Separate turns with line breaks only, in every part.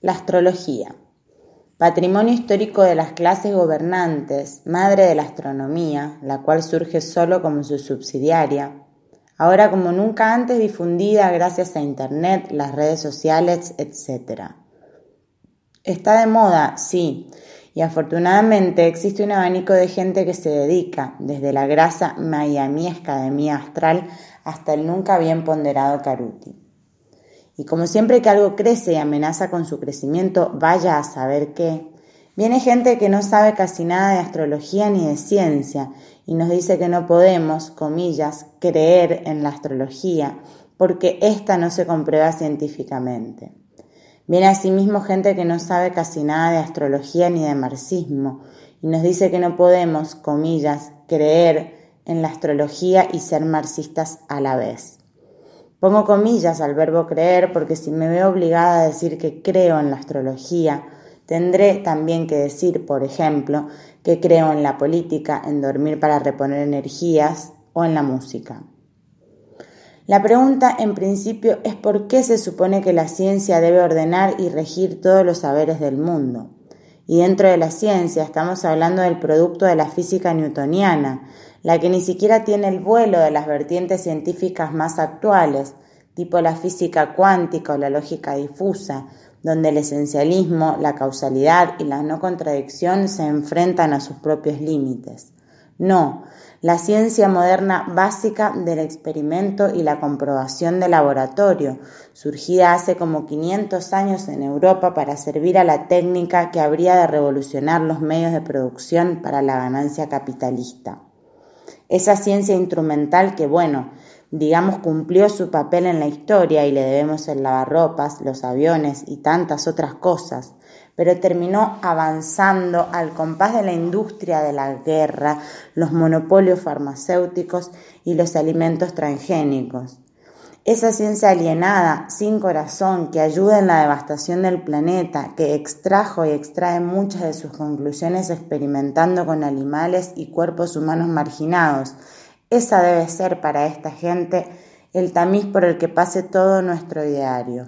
La astrología. Patrimonio histórico de las clases gobernantes, madre de la astronomía, la cual surge solo como su subsidiaria, ahora como nunca antes difundida gracias a Internet, las redes sociales, etc. Está de moda, sí, y afortunadamente existe un abanico de gente que se dedica, desde la grasa miamiesca de Mía Astral hasta el nunca bien ponderado Caruti. Y como siempre que algo crece y amenaza con su crecimiento, vaya a saber qué, viene gente que no sabe casi nada de astrología ni de ciencia y nos dice que no podemos, comillas, creer en la astrología porque ésta no se comprueba científicamente. Viene asimismo gente que no sabe casi nada de astrología ni de marxismo y nos dice que no podemos, comillas, creer en la astrología y ser marxistas a la vez. Pongo comillas al verbo creer porque si me veo obligada a decir que creo en la astrología, tendré también que decir, por ejemplo, que creo en la política, en dormir para reponer energías o en la música. La pregunta en principio es por qué se supone que la ciencia debe ordenar y regir todos los saberes del mundo. Y dentro de la ciencia estamos hablando del producto de la física newtoniana, la que ni siquiera tiene el vuelo de las vertientes científicas más actuales, tipo la física cuántica o la lógica difusa, donde el esencialismo, la causalidad y la no contradicción se enfrentan a sus propios límites. No, la ciencia moderna básica del experimento y la comprobación de laboratorio, surgida hace como 500 años en Europa para servir a la técnica que habría de revolucionar los medios de producción para la ganancia capitalista. Esa ciencia instrumental que, digamos cumplió su papel en la historia y le debemos el lavarropas, los aviones y tantas otras cosas, pero terminó avanzando al compás de la industria de la guerra, los monopolios farmacéuticos y los alimentos transgénicos. Esa ciencia alienada, sin corazón, que ayuda en la devastación del planeta, que extrajo y extrae muchas de sus conclusiones experimentando con animales y cuerpos humanos marginados, esa debe ser para esta gente el tamiz por el que pase todo nuestro ideario.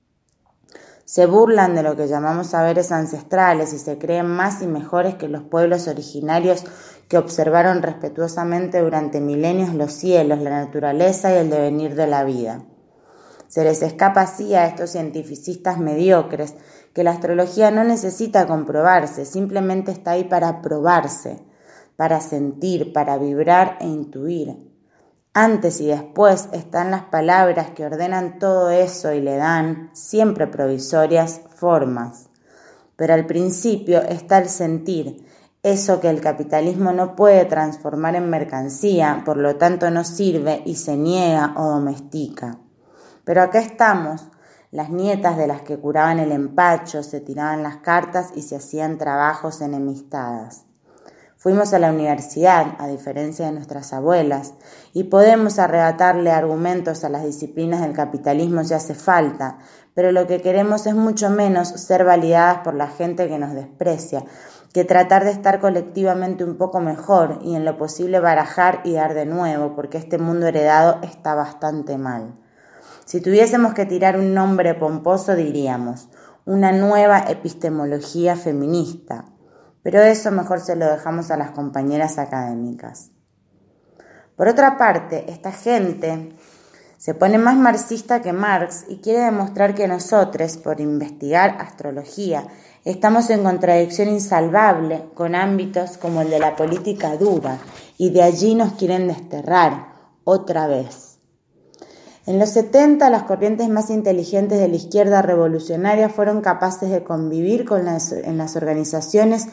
Se burlan de lo que llamamos saberes ancestrales y se creen más y mejores que los pueblos originarios que observaron respetuosamente durante milenios los cielos, la naturaleza y el devenir de la vida. Se les escapa así a estos cientificistas mediocres que la astrología no necesita comprobarse, simplemente está ahí para probarse, para sentir, para vibrar e intuir. Antes y después están las palabras que ordenan todo eso y le dan, siempre provisorias, formas. Pero al principio está el sentir, eso que el capitalismo no puede transformar en mercancía, por lo tanto no sirve y se niega o domestica. Pero acá estamos, las nietas de las que curaban el empacho, se tiraban las cartas y se hacían trabajos enemistadas. Fuimos a la universidad, a diferencia de nuestras abuelas, y podemos arrebatarle argumentos a las disciplinas del capitalismo si hace falta, pero lo que queremos es mucho menos ser validadas por la gente que nos desprecia, que tratar de estar colectivamente un poco mejor y en lo posible barajar y dar de nuevo, porque este mundo heredado está bastante mal. Si tuviésemos que tirar un nombre pomposo diríamos, una nueva epistemología feminista, pero eso mejor se lo dejamos a las compañeras académicas. Por otra parte, esta gente se pone más marxista que Marx y quiere demostrar que nosotros, por investigar astrología, estamos en contradicción insalvable con ámbitos como el de la política dura y de allí nos quieren desterrar otra vez. En los 70, las corrientes más inteligentes de la izquierda revolucionaria fueron capaces de convivir en las organizaciones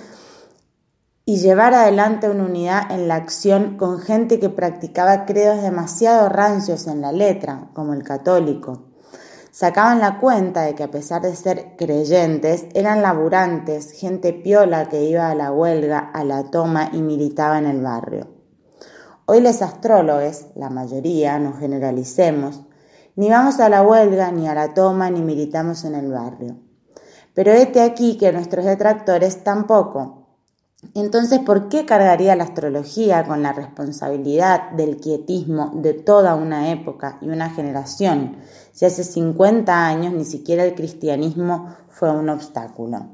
y llevar adelante una unidad en la acción con gente que practicaba credos demasiado rancios en la letra, como el católico. Sacaban la cuenta de que a pesar de ser creyentes, eran laburantes, gente piola que iba a la huelga, a la toma y militaba en el barrio. Hoy los astrólogos, la mayoría, no generalicemos, ni vamos a la huelga, ni a la toma, ni militamos en el barrio. Pero hete aquí que nuestros detractores tampoco. Entonces, ¿por qué cargaría la astrología con la responsabilidad del quietismo de toda una época y una generación, si hace 50 años ni siquiera el cristianismo fue un obstáculo?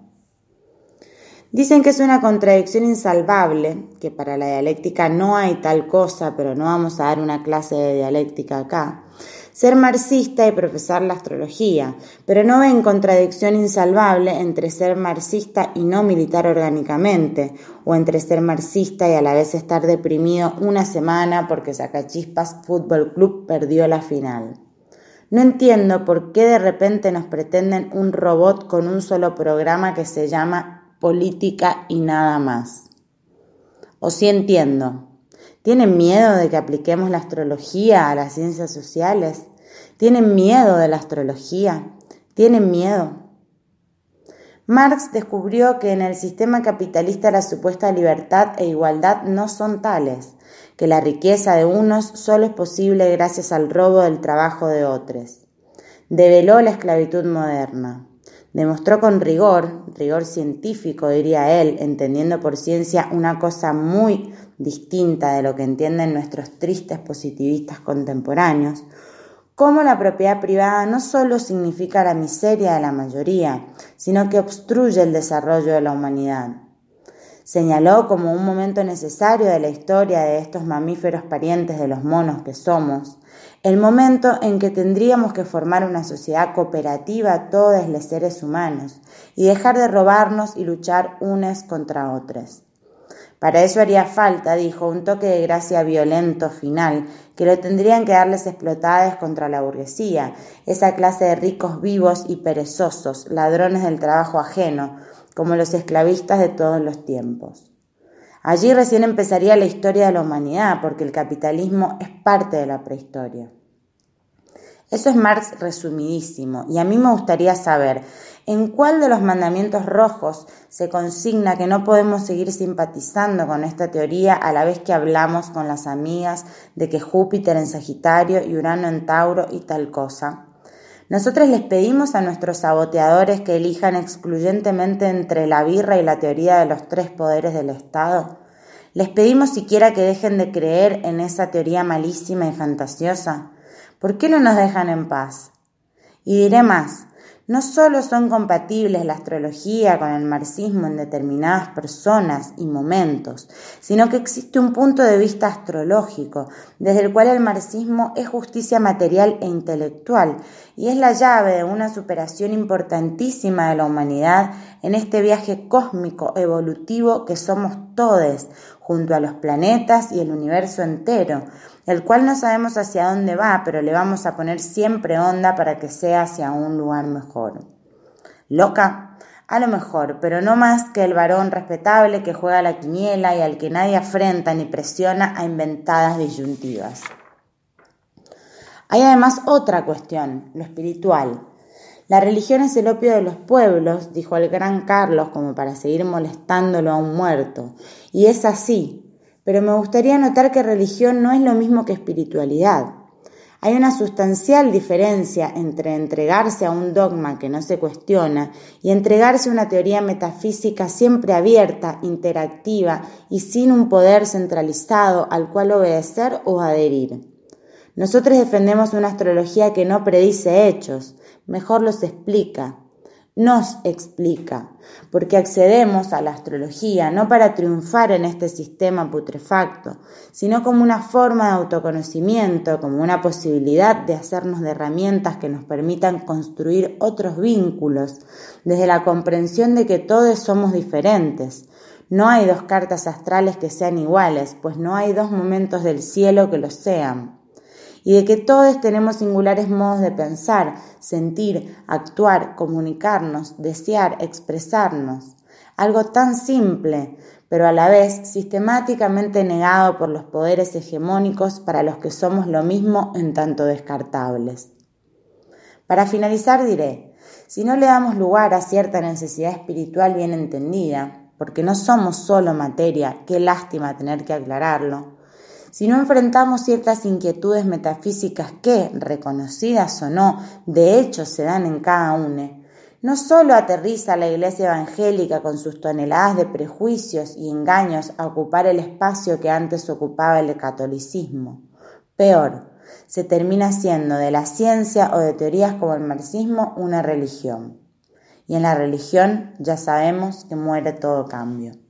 Dicen que es una contradicción insalvable, que para la dialéctica no hay tal cosa, pero no vamos a dar una clase de dialéctica acá, ser marxista y profesar la astrología, pero no ven contradicción insalvable entre ser marxista y no militar orgánicamente, o entre ser marxista y a la vez estar deprimido una semana porque Sacachispas Fútbol Club perdió la final. No entiendo por qué de repente nos pretenden un robot con un solo programa que se llama política y nada más. O sí entiendo. ¿Tienen miedo de que apliquemos la astrología a las ciencias sociales? ¿Tienen miedo de la astrología? ¿Tienen miedo? Marx descubrió que en el sistema capitalista la supuesta libertad e igualdad no son tales, que la riqueza de unos solo es posible gracias al robo del trabajo de otros. Develó la esclavitud moderna. Demostró con rigor científico, diría él, entendiendo por ciencia una cosa muy distinta de lo que entienden nuestros tristes positivistas contemporáneos, cómo la propiedad privada no solo significa la miseria de la mayoría, sino que obstruye el desarrollo de la humanidad. Señaló como un momento necesario de la historia de estos mamíferos parientes de los monos que somos, el momento en que tendríamos que formar una sociedad cooperativa todos los seres humanos y dejar de robarnos y luchar unos contra otros. Para eso haría falta, dijo, un toque de gracia violento final, que lo tendrían que darles explotadas contra la burguesía, esa clase de ricos vivos y perezosos, ladrones del trabajo ajeno, como los esclavistas de todos los tiempos. Allí recién empezaría la historia de la humanidad, porque el capitalismo es parte de la prehistoria. Eso es Marx resumidísimo, y a mí me gustaría saber en cuál de los mandamientos rojos se consigna que no podemos seguir simpatizando con esta teoría a la vez que hablamos con las amigas de que Júpiter en Sagitario y Urano en Tauro y tal cosa. Nosotros les pedimos a nuestros saboteadores que elijan excluyentemente entre la birra y la teoría de los tres poderes del Estado. Les pedimos siquiera que dejen de creer en esa teoría malísima y fantasiosa. ¿Por qué no nos dejan en paz? Y diré más, no solo son compatibles la astrología con el marxismo en determinadas personas y momentos, sino que existe un punto de vista astrológico, desde el cual el marxismo es justicia material e intelectual, y es la llave de una superación importantísima de la humanidad en este viaje cósmico evolutivo que somos todos, junto a los planetas y el universo entero, el cual no sabemos hacia dónde va, pero le vamos a poner siempre onda para que sea hacia un lugar mejor. ¿Loca? A lo mejor, pero no más que el varón respetable que juega la quiniela y al que nadie afrenta ni presiona a inventadas disyuntivas. Hay además otra cuestión, lo espiritual. La religión es el opio de los pueblos, dijo el gran Carlos como para seguir molestándolo a un muerto, y es así. Pero me gustaría notar que religión no es lo mismo que espiritualidad. Hay una sustancial diferencia entre entregarse a un dogma que no se cuestiona y entregarse a una teoría metafísica siempre abierta, interactiva y sin un poder centralizado al cual obedecer o adherir. Nosotros defendemos una astrología que no predice hechos, mejor los explica. Nos explica, porque accedemos a la astrología no para triunfar en este sistema putrefacto, sino como una forma de autoconocimiento, como una posibilidad de hacernos de herramientas que nos permitan construir otros vínculos, desde la comprensión de que todos somos diferentes. No hay dos cartas astrales que sean iguales, pues no hay dos momentos del cielo que lo sean. Y de que todos tenemos singulares modos de pensar, sentir, actuar, comunicarnos, desear, expresarnos. Algo tan simple, pero a la vez sistemáticamente negado por los poderes hegemónicos para los que somos lo mismo en tanto descartables. Para finalizar diré, si no le damos lugar a cierta necesidad espiritual bien entendida, porque no somos solo materia, qué lástima tener que aclararlo, si no enfrentamos ciertas inquietudes metafísicas que, reconocidas o no, de hecho se dan en cada uno, no solo aterriza a la Iglesia evangélica con sus toneladas de prejuicios y engaños a ocupar el espacio que antes ocupaba el catolicismo. Peor, se termina haciendo de la ciencia o de teorías como el marxismo una religión. Y en la religión ya sabemos que muere todo cambio.